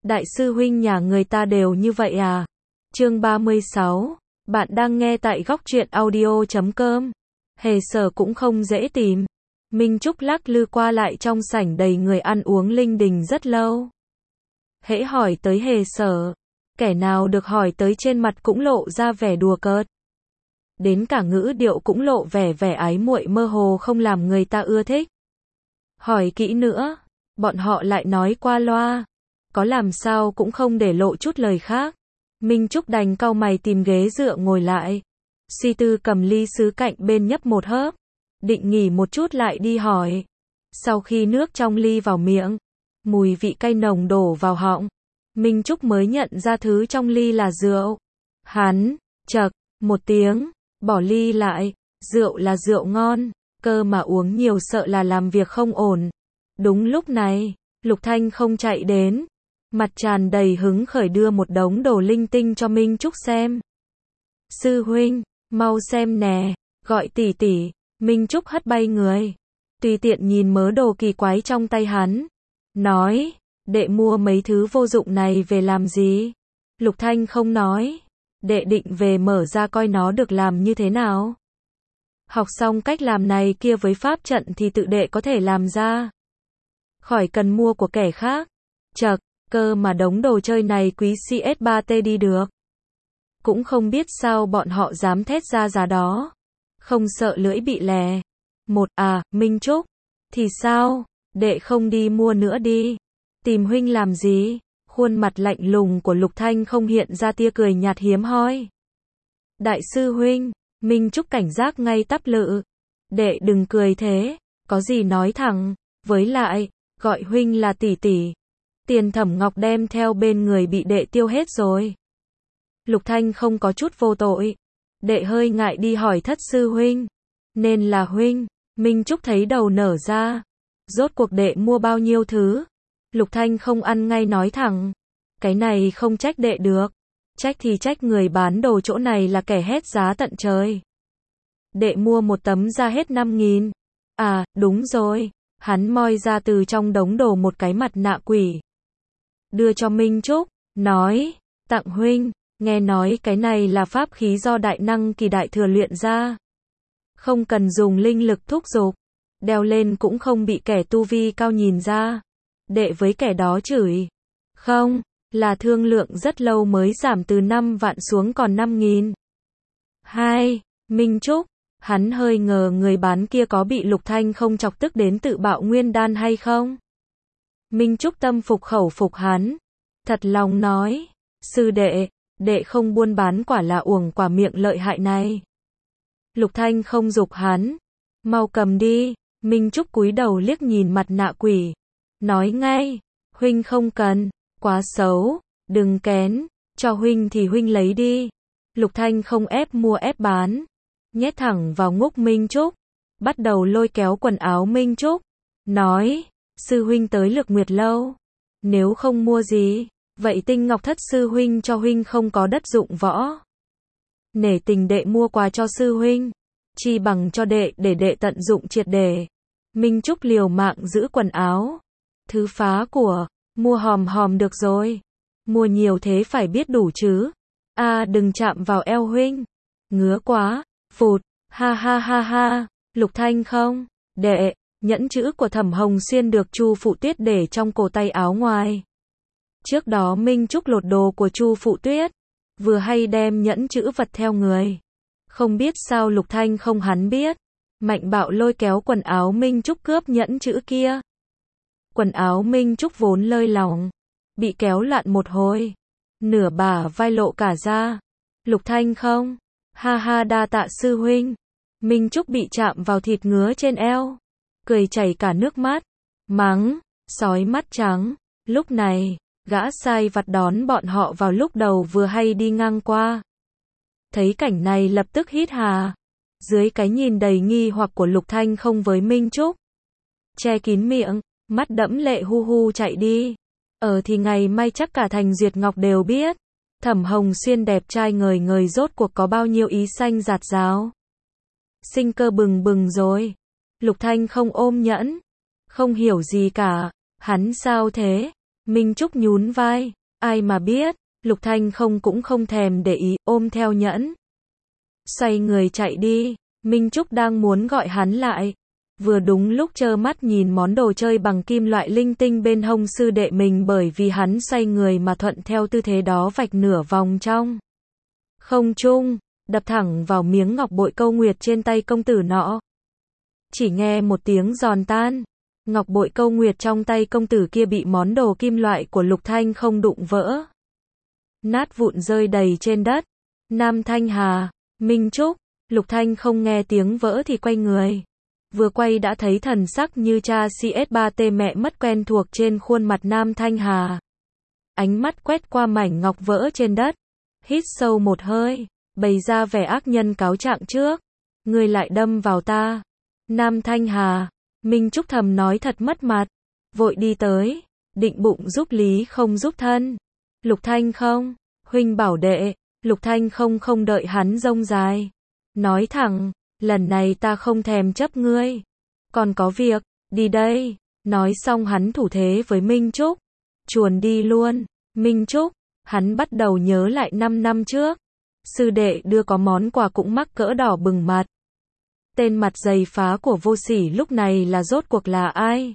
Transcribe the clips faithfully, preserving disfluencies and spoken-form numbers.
Đại sư huynh nhà người ta đều như vậy à? Chương ba mươi sáu. Bạn đang nghe tại góc truyện audio chấm com. Hề Sở cũng không dễ tìm. Minh Trúc lắc lư qua lại trong sảnh đầy người ăn uống linh đình rất lâu. Hễ hỏi tới Hề Sở, kẻ nào được hỏi tới trên mặt cũng lộ ra vẻ đùa cợt. Đến cả ngữ điệu cũng lộ vẻ vẻ ái muội mơ hồ không làm người ta ưa thích. Hỏi kỹ nữa, bọn họ lại nói qua loa, có làm sao cũng không để lộ chút lời khác. Minh Trúc đành cau mày tìm ghế dựa ngồi lại. Suy tư cầm ly sứ cạnh bên nhấp một hớp, định nghỉ một chút lại đi hỏi. Sau khi nước trong ly vào miệng, mùi vị cay nồng đổ vào họng, Minh Trúc mới nhận ra thứ trong ly là rượu. Hắn chậc một tiếng, bỏ ly lại. Rượu là rượu ngon, cơ mà uống nhiều sợ là làm việc không ổn. Đúng lúc này, Lục Thanh không chạy đến, mặt tràn đầy hứng khởi đưa một đống đồ linh tinh cho Minh Trúc xem. Sư huynh, mau xem nè, gọi tỷ tỷ. Minh Trúc hất bay người, tùy tiện nhìn mớ đồ kỳ quái trong tay hắn, nói, đệ mua mấy thứ vô dụng này về làm gì? Lục Thanh không nói, đệ định về mở ra coi nó được làm như thế nào. Học xong cách làm này kia với pháp trận thì tự đệ có thể làm ra, khỏi cần mua của kẻ khác. Chậc, cơ mà đống đồ chơi này quý xê ét ba tê đi được. Cũng không biết sao bọn họ dám thét ra giá đó. Không sợ lưỡi bị lè. Một à, Minh Trúc. Thì sao, đệ không đi mua nữa đi. Tìm huynh làm gì? Khuôn mặt lạnh lùng của Lục Thanh không hiện ra tia cười nhạt hiếm hoi. Đại sư huynh, Minh Trúc cảnh giác ngay tắp lự. Đệ đừng cười thế, có gì nói thẳng, với lại, gọi huynh là tỷ tỷ. Tiền Thẩm Ngọc đem theo bên người bị đệ tiêu hết rồi. Lục Thanh không có chút vô tội. Đệ hơi ngại đi hỏi thất sư huynh. Nên là huynh. Minh Trúc thấy đầu nở ra. Rốt cuộc đệ mua bao nhiêu thứ? Lục Thanh không ăn ngay nói thẳng. Cái này không trách đệ được. Trách thì trách người bán đồ chỗ này là kẻ hét giá tận trời. Đệ mua một tấm ra hết năm nghìn. À, đúng rồi. Hắn moi ra từ trong đống đồ một cái mặt nạ quỷ. Đưa cho Minh Trúc, nói, tặng huynh, nghe nói cái này là pháp khí do đại năng kỳ đại thừa luyện ra. Không cần dùng linh lực thúc giục, đeo lên cũng không bị kẻ tu vi cao nhìn ra. Đệ với kẻ đó chửi, không, là thương lượng rất lâu mới giảm từ năm vạn xuống còn năm nghìn. Hai, Minh Trúc, hắn hơi ngờ người bán kia có bị Lục Thanh không chọc tức đến tự bạo nguyên đan hay không. Minh Trúc tâm phục khẩu phục hắn, thật lòng nói, sư đệ, đệ không buôn bán quả là uổng quả miệng lợi hại này. Lục Thanh không giục hắn, mau cầm đi. Minh Trúc cúi đầu liếc nhìn mặt nạ quỷ, nói ngay, huynh không cần, quá xấu, đừng kén, cho huynh thì huynh lấy đi. Lục Thanh không ép mua ép bán, nhét thẳng vào ngúc Minh Trúc, bắt đầu lôi kéo quần áo Minh Trúc, nói, sư huynh tới Lực Nguyệt lâu, nếu không mua gì, vậy Tinh Ngọc thất sư huynh cho huynh không có đất dụng võ. Nể tình đệ mua quà cho sư huynh, chi bằng cho đệ để đệ tận dụng triệt để. Minh Trúc liều mạng giữ quần áo. Thứ phá của, mua hòm hòm được rồi. Mua nhiều thế phải biết đủ chứ. A à, đừng chạm vào eo huynh. Ngứa quá, phụt, ha ha ha ha. Lục Thanh không, đệ, nhẫn chữ của Thẩm Hồng Xuyên được Chu Phụ Tuyết để trong cổ tay áo ngoài. Trước đó Minh Trúc lột đồ của Chu Phụ Tuyết, vừa hay đem nhẫn chữ vật theo người. Không biết sao Lục Thanh không hắn biết, mạnh bạo lôi kéo quần áo Minh Trúc cướp nhẫn chữ kia. Quần áo Minh Trúc vốn lơi lỏng, bị kéo lặn một hồi, nửa bả vai lộ cả ra. Lục Thanh không, ha ha đa tạ sư huynh. Minh Trúc bị chạm vào thịt ngứa trên eo, cười chảy cả nước mắt, mắng, sói mắt trắng. Lúc này, gã sai vặt đón bọn họ vào lúc đầu vừa hay đi ngang qua. Thấy cảnh này lập tức hít hà. Dưới cái nhìn đầy nghi hoặc của Lục Thanh không với Minh Trúc, che kín miệng, mắt đẫm lệ hu hu chạy đi. Ở thì ngày mai chắc cả thành Duyệt Ngọc đều biết, Thẩm Hồng Xuyên đẹp trai ngời ngời rốt cuộc có bao nhiêu ý xanh giạt rào. Sinh cơ bừng bừng rồi. Lục Thanh không ôm nhẫn, không hiểu gì cả. Hắn sao thế? Minh Trúc nhún vai, ai mà biết, Lục Thanh không cũng không thèm để ý, ôm theo nhẫn. Xoay người chạy đi, Minh Trúc đang muốn gọi hắn lại. Vừa đúng lúc trơ mắt nhìn món đồ chơi bằng kim loại linh tinh bên hông sư đệ mình bởi vì hắn xoay người mà thuận theo tư thế đó vạch nửa vòng trong không trung, đập thẳng vào miếng ngọc bội câu nguyệt trên tay công tử nọ. Chỉ nghe một tiếng giòn tan, ngọc bội câu nguyệt trong tay công tử kia bị món đồ kim loại của Lục Thanh không đụng vỡ. Nát vụn rơi đầy trên đất. Nam Thanh Hà, Minh Trúc, Lục Thanh không nghe tiếng vỡ thì quay người. Vừa quay đã thấy thần sắc như cha xê ét ba tê mẹ mất quen thuộc trên khuôn mặt Nam Thanh Hà. Ánh mắt quét qua mảnh ngọc vỡ trên đất. Hít sâu một hơi, bày ra vẻ ác nhân cáo trạng trước. Ngươi lại đâm vào ta. Nam Thanh Hà, Minh Trúc thầm nói thật mất mặt. Vội đi tới, định bụng giúp lý không giúp thân. Lục Thanh không, huynh bảo đệ. Lục Thanh không không đợi hắn rông dài. Nói thẳng, lần này ta không thèm chấp ngươi. Còn có việc, đi đây. Nói xong hắn thủ thế với Minh Trúc. Chuồn đi luôn. Minh Trúc, hắn bắt đầu nhớ lại năm năm trước. Sư đệ đưa có món quà cũng mắc cỡ đỏ bừng mặt. Tên mặt dày phá của vô sỉ lúc này là rốt cuộc là ai?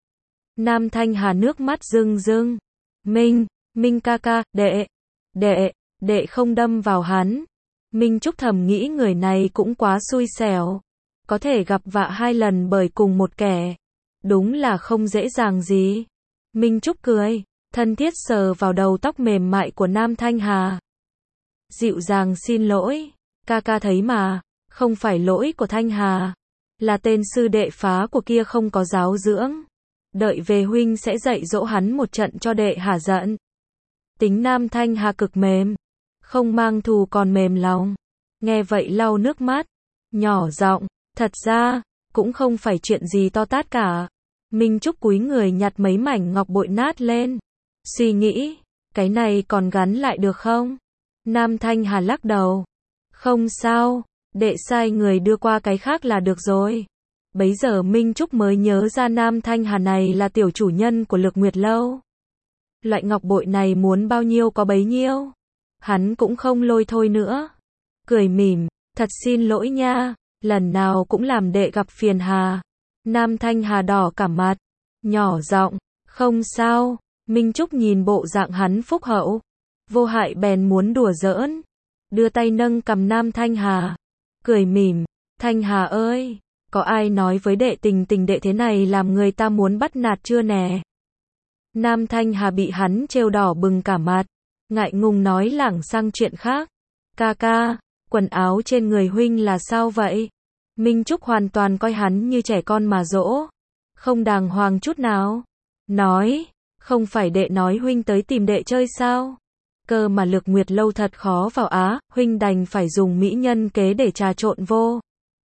Nam Thanh Hà nước mắt rưng rưng. Minh, Minh ca ca, đệ, đệ, đệ không đâm vào hắn. Minh Trúc thầm nghĩ người này cũng quá xui xẻo. Có thể gặp vạ hai lần bởi cùng một kẻ. Đúng là không dễ dàng gì. Minh Trúc cười, thân thiết sờ vào đầu tóc mềm mại của Nam Thanh Hà. Dịu dàng xin lỗi, ca ca thấy mà, không phải lỗi của Thanh Hà. Là tên sư đệ phá của kia không có giáo dưỡng. Đợi về huynh sẽ dạy dỗ hắn một trận cho đệ hả giận. Tính Nam Thanh Hà cực mềm. Không mang thù còn mềm lòng. Nghe vậy lau nước mắt. Nhỏ giọng, thật ra, cũng không phải chuyện gì to tát cả. Minh Trúc cúi người nhặt mấy mảnh ngọc bội nát lên. Suy nghĩ, cái này còn gắn lại được không? Nam Thanh Hà lắc đầu. Không sao, đệ sai người đưa qua cái khác là được rồi. Bấy giờ Minh Trúc mới nhớ ra Nam Thanh Hà này là tiểu chủ nhân của Lực Nguyệt Lâu. Loại ngọc bội này muốn bao nhiêu có bấy nhiêu. Hắn cũng không lôi thôi nữa. Cười mỉm, thật xin lỗi nha, lần nào cũng làm đệ gặp phiền hà. Nam Thanh Hà đỏ cả mặt, nhỏ giọng, không sao. Minh Trúc nhìn bộ dạng hắn phúc hậu, vô hại bèn muốn đùa giỡn, đưa tay nâng cầm Nam Thanh Hà, cười mỉm, Thanh Hà ơi, có ai nói với đệ tình tình đệ thế này làm người ta muốn bắt nạt chưa nè? Nam Thanh Hà bị hắn trêu đỏ bừng cả mặt, ngại ngùng nói lảng sang chuyện khác. Ca ca, quần áo trên người huynh là sao vậy? Minh Trúc hoàn toàn coi hắn như trẻ con mà dỗ, không đàng hoàng chút nào. Nói, không phải đệ nói huynh tới tìm đệ chơi sao? Cơ mà Lực Nguyệt Lâu thật khó vào á, huynh đành phải dùng mỹ nhân kế để trà trộn vô.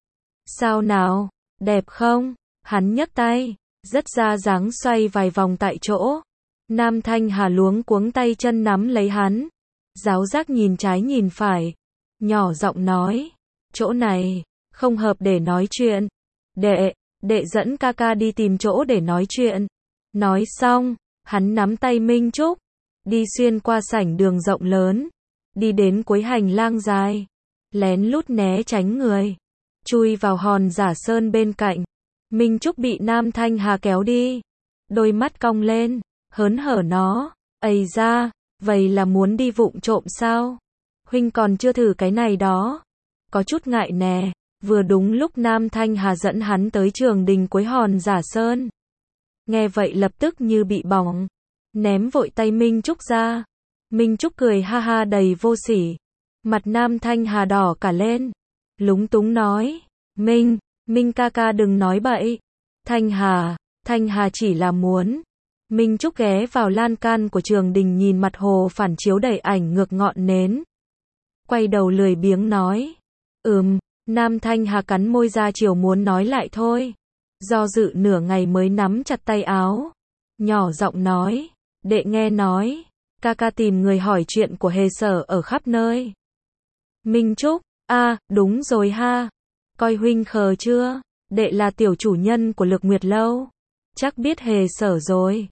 Sao nào, đẹp không? Hắn nhấc tay, rất ra dáng xoay vài vòng tại chỗ. Nam Thanh Hà luống cuống tay chân nắm lấy hắn. Giáo giác nhìn trái nhìn phải. Nhỏ giọng nói, chỗ này, không hợp để nói chuyện. Đệ, đệ dẫn ca ca đi tìm chỗ để nói chuyện. Nói xong, hắn nắm tay Minh Trúc, đi xuyên qua sảnh đường rộng lớn, đi đến cuối hành lang dài, lén lút né tránh người, chui vào hòn giả sơn bên cạnh. Minh Trúc bị Nam Thanh Hà kéo đi, đôi mắt cong lên, hớn hở nó, ây da, vậy là muốn đi vụng trộm sao? Huynh còn chưa thử cái này đó. Có chút ngại nè, vừa đúng lúc Nam Thanh Hà dẫn hắn tới trường đình cuối hòn giả sơn. Nghe vậy lập tức như bị bỏng, ném vội tay Minh Trúc ra. Minh Trúc cười ha ha đầy vô sỉ. Mặt Nam Thanh Hà đỏ cả lên, lúng túng nói, Minh, Minh ca ca đừng nói bậy. Thanh Hà, Thanh Hà chỉ là muốn. Minh Trúc ghé vào lan can của trường đình nhìn mặt hồ phản chiếu đầy ảnh ngược ngọn nến. Quay đầu lười biếng nói, ừm. Nam Thanh Hà cắn môi ra chiều muốn nói lại thôi. Do dự nửa ngày mới nắm chặt tay áo. Nhỏ giọng nói, đệ nghe nói, ca ca tìm người hỏi chuyện của Hề Sở ở khắp nơi. Minh Trúc, a à, đúng rồi ha. Coi huynh khờ chưa, đệ là tiểu chủ nhân của Lực Nguyệt Lâu. Chắc biết Hề Sở rồi.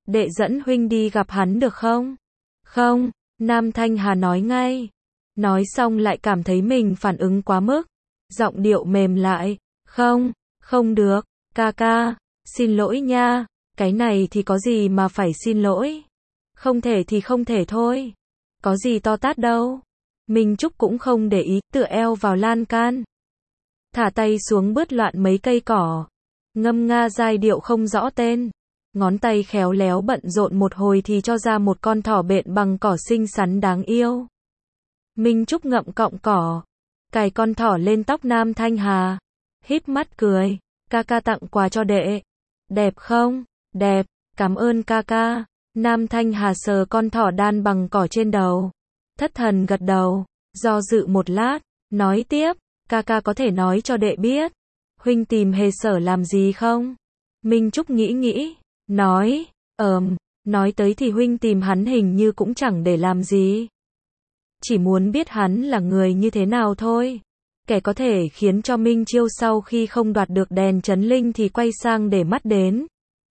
đệ dẫn huynh đi gặp hắn được không? Không, Nam Thanh Hà nói ngay. Nói xong lại cảm thấy mình phản ứng quá mức. Giọng điệu mềm lại. Không, không được, ca ca, xin lỗi nha, cái này thì có gì mà phải xin lỗi. Không thể thì không thể thôi. Có gì to tát đâu. Minh Trúc cũng không để ý, tựa eo vào lan can. Thả tay xuống bớt loạn mấy cây cỏ. Ngâm nga giai điệu không rõ tên. Ngón tay khéo léo bận rộn một hồi thì cho ra một con thỏ bện bằng cỏ xinh xắn đáng yêu. Minh Trúc ngậm cọng cỏ. Cài con thỏ lên tóc Nam Thanh Hà. Híp mắt cười. Ca ca tặng quà cho đệ. Đẹp không? Đẹp, cảm ơn ca ca. Nam Thanh Hà sờ con thỏ đan bằng cỏ trên đầu. Thất thần gật đầu. Do dự một lát. Nói tiếp. Ca ca có thể nói cho đệ biết. Huynh tìm Hề Sở làm gì không? Minh Trúc nghĩ nghĩ. Nói. Ờm. Nói tới thì huynh tìm hắn hình như cũng chẳng để làm gì. Chỉ muốn biết hắn là người như thế nào thôi. Kẻ có thể khiến cho Minh Chiêu sau khi không đoạt được đèn chấn linh thì quay sang để mắt đến.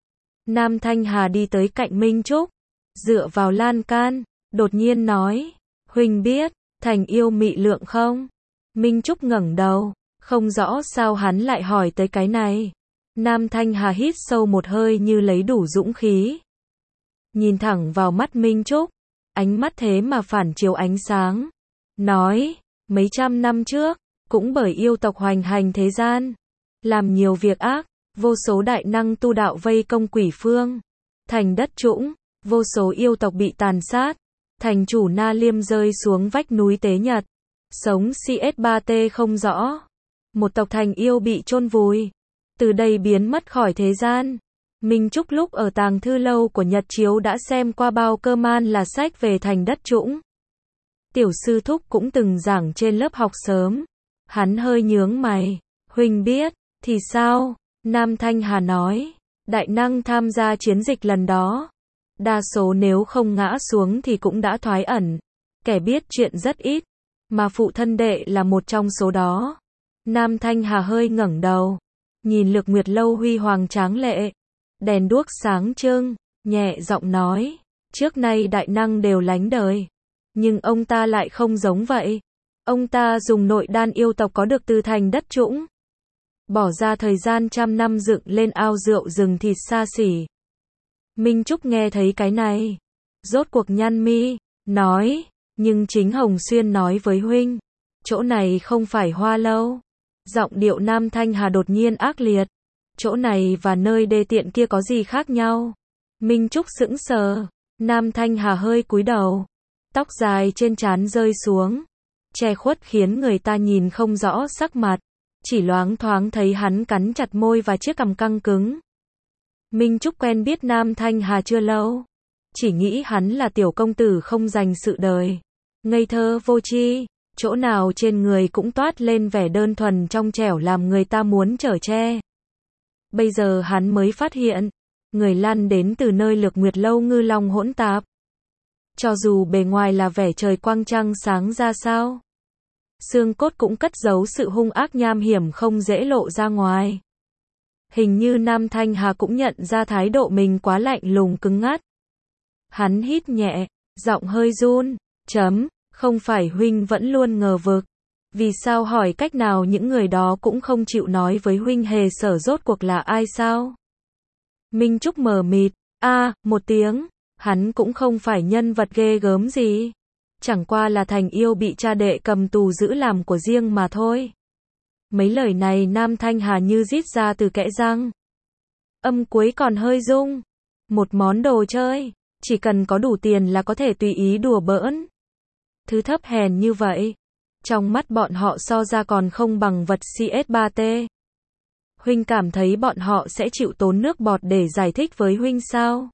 Nam Thanh Hà đi tới cạnh Minh Trúc. Dựa vào lan can. Đột nhiên nói. Huynh biết. Thành yêu mị lượng không? Minh Trúc ngẩng đầu. Không rõ sao hắn lại hỏi tới cái này. Nam Thanh Hà hít sâu một hơi như lấy đủ dũng khí. Nhìn thẳng vào mắt Minh Trúc. Ánh mắt thế mà phản chiếu ánh sáng. Nói. Mấy trăm năm trước. Cũng bởi yêu tộc hoành hành thế gian. Làm nhiều việc ác. Vô số đại năng tu đạo vây công quỷ phương. Thành đất trũng. Vô số yêu tộc bị tàn sát. Thành chủ Na Liêm rơi xuống vách núi Tế Nhật. Sống xê ét ba T không rõ. Một tộc thành yêu bị chôn vùi. Từ đây biến mất khỏi thế gian. Minh Trúc lúc ở tàng thư lâu của Nhật Chiếu đã xem qua bao cơ man là sách về thành đất trũng. Tiểu sư thúc cũng từng giảng trên lớp học sớm. Hắn hơi nhướng mày. Huynh biết, thì sao? Nam Thanh Hà nói. Đại năng tham gia chiến dịch lần đó. Đa số nếu không ngã xuống thì cũng đã thoái ẩn. Kẻ biết chuyện rất ít. Mà phụ thân đệ là một trong số đó. Nam Thanh Hà hơi ngẩng đầu. Nhìn Lược Nguyệt Lâu huy hoàng tráng lệ. Đèn đuốc sáng trưng. Nhẹ giọng nói. Trước nay đại năng đều lánh đời. Nhưng ông ta lại không giống vậy. Ông ta dùng nội đan yêu tộc có được từ thành đất trũng. Bỏ ra thời gian trăm năm dựng lên ao rượu rừng thịt xa xỉ. Minh Trúc nghe thấy cái này. Rốt cuộc nhăn mi. Nói. Nhưng chính Hồng Xuyên nói với huynh. Chỗ này không phải Hoa Lâu. Giọng điệu Nam Thanh Hà đột nhiên ác liệt. Chỗ này và nơi đê tiện kia có gì khác nhau? Minh Trúc sững sờ. Nam Thanh Hà hơi cúi đầu. Tóc dài trên trán rơi xuống. Che khuất khiến người ta nhìn không rõ sắc mặt. Chỉ loáng thoáng thấy hắn cắn chặt môi và chiếc cằm căng cứng. Minh Trúc quen biết Nam Thanh Hà chưa lâu. Chỉ nghĩ hắn là tiểu công tử không dành sự đời. Ngây thơ vô tri. Chỗ nào trên người cũng toát lên vẻ đơn thuần trong trẻo làm người ta muốn chở che. Bây giờ hắn mới phát hiện. Người lăn đến từ nơi Lược Nguyệt Lâu ngư long hỗn tạp. Cho dù bề ngoài là vẻ trời quang trăng sáng ra sao. Xương cốt cũng cất giấu sự hung ác nham hiểm không dễ lộ ra ngoài. Hình như Nam Thanh Hà cũng nhận ra thái độ mình quá lạnh lùng cứng ngắt. Hắn hít nhẹ, giọng hơi run. Chấm, không phải huynh vẫn luôn ngờ vực. Vì sao hỏi cách nào những người đó cũng không chịu nói với huynh Hề Sở rốt cuộc là ai sao? Minh Trúc mờ mịt. A, à, một tiếng. Hắn cũng không phải nhân vật ghê gớm gì. Chẳng qua là thành yêu bị cha đệ cầm tù giữ làm của riêng mà thôi. Mấy lời này Nam Thanh Hà như rít ra từ kẽ răng. Âm cuối còn hơi rung. Một món đồ chơi. Chỉ cần có đủ tiền là có thể tùy ý đùa bỡn. Thứ thấp hèn như vậy. Trong mắt bọn họ so ra còn không bằng vật xê ét ba T. Huynh cảm thấy bọn họ sẽ chịu tốn nước bọt để giải thích với huynh sao?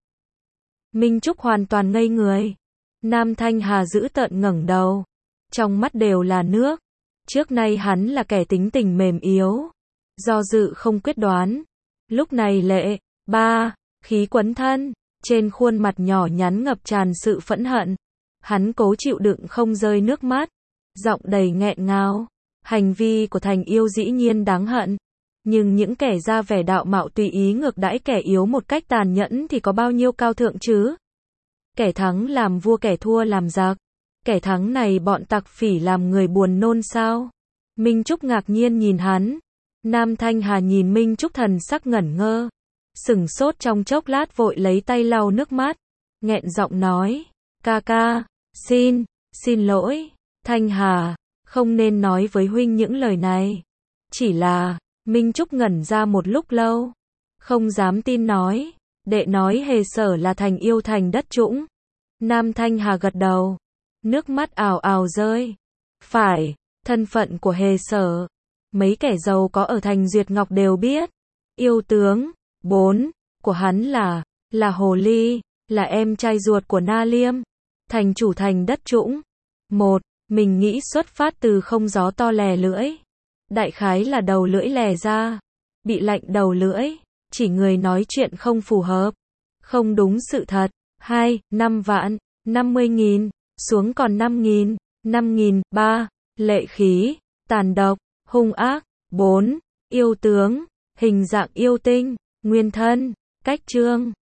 Minh Trúc hoàn toàn ngây người. Nam Thanh Hà giữ tợn ngẩng đầu. Trong mắt đều là nước. Trước nay hắn là kẻ tính tình mềm yếu. Do dự không quyết đoán. Lúc này lệ, ba, khí quấn thân. Trên khuôn mặt nhỏ nhắn ngập tràn sự phẫn hận. Hắn cố chịu đựng không rơi nước mắt. Giọng đầy nghẹn ngào. Hành vi của thành yêu dĩ nhiên đáng hận. Nhưng những kẻ ra vẻ đạo mạo tùy ý ngược đãi kẻ yếu một cách tàn nhẫn thì có bao nhiêu cao thượng chứ? Kẻ thắng làm vua kẻ thua làm giặc. Kẻ thắng này bọn tặc phỉ làm người buồn nôn sao? Minh Trúc ngạc nhiên nhìn hắn. Nam Thanh Hà nhìn Minh Trúc thần sắc ngẩn ngơ. Sửng sốt trong chốc lát vội lấy tay lau nước mắt. Nghẹn giọng nói. Ca ca, xin, xin lỗi. Thanh Hà, không nên nói với huynh những lời này. Chỉ là, Minh Trúc ngẩn ra một lúc lâu. Không dám tin nói. Đệ nói Hề Sở là thành yêu thành đất trũng. Nam Thanh Hà gật đầu. Nước mắt ào ào rơi. Phải, thân phận của Hề Sở. Mấy kẻ giàu có ở thành Duyệt Ngọc đều biết. Yêu tướng, bốn, của hắn là, là Hồ Ly, là em trai ruột của Na Liêm. Thành chủ thành đất trũng. Một, mình nghĩ xuất phát từ không gió to lè lưỡi. Đại khái là đầu lưỡi lè ra. Bị lạnh đầu lưỡi. Chỉ người nói chuyện không phù hợp. Không đúng sự thật. Hai, năm vạn, năm mươi nghìn, xuống còn năm nghìn, năm nghìn, ba, lệ khí, tàn độc, hung ác, bốn, yêu tướng, hình dạng yêu tinh, nguyên thân, cách trương.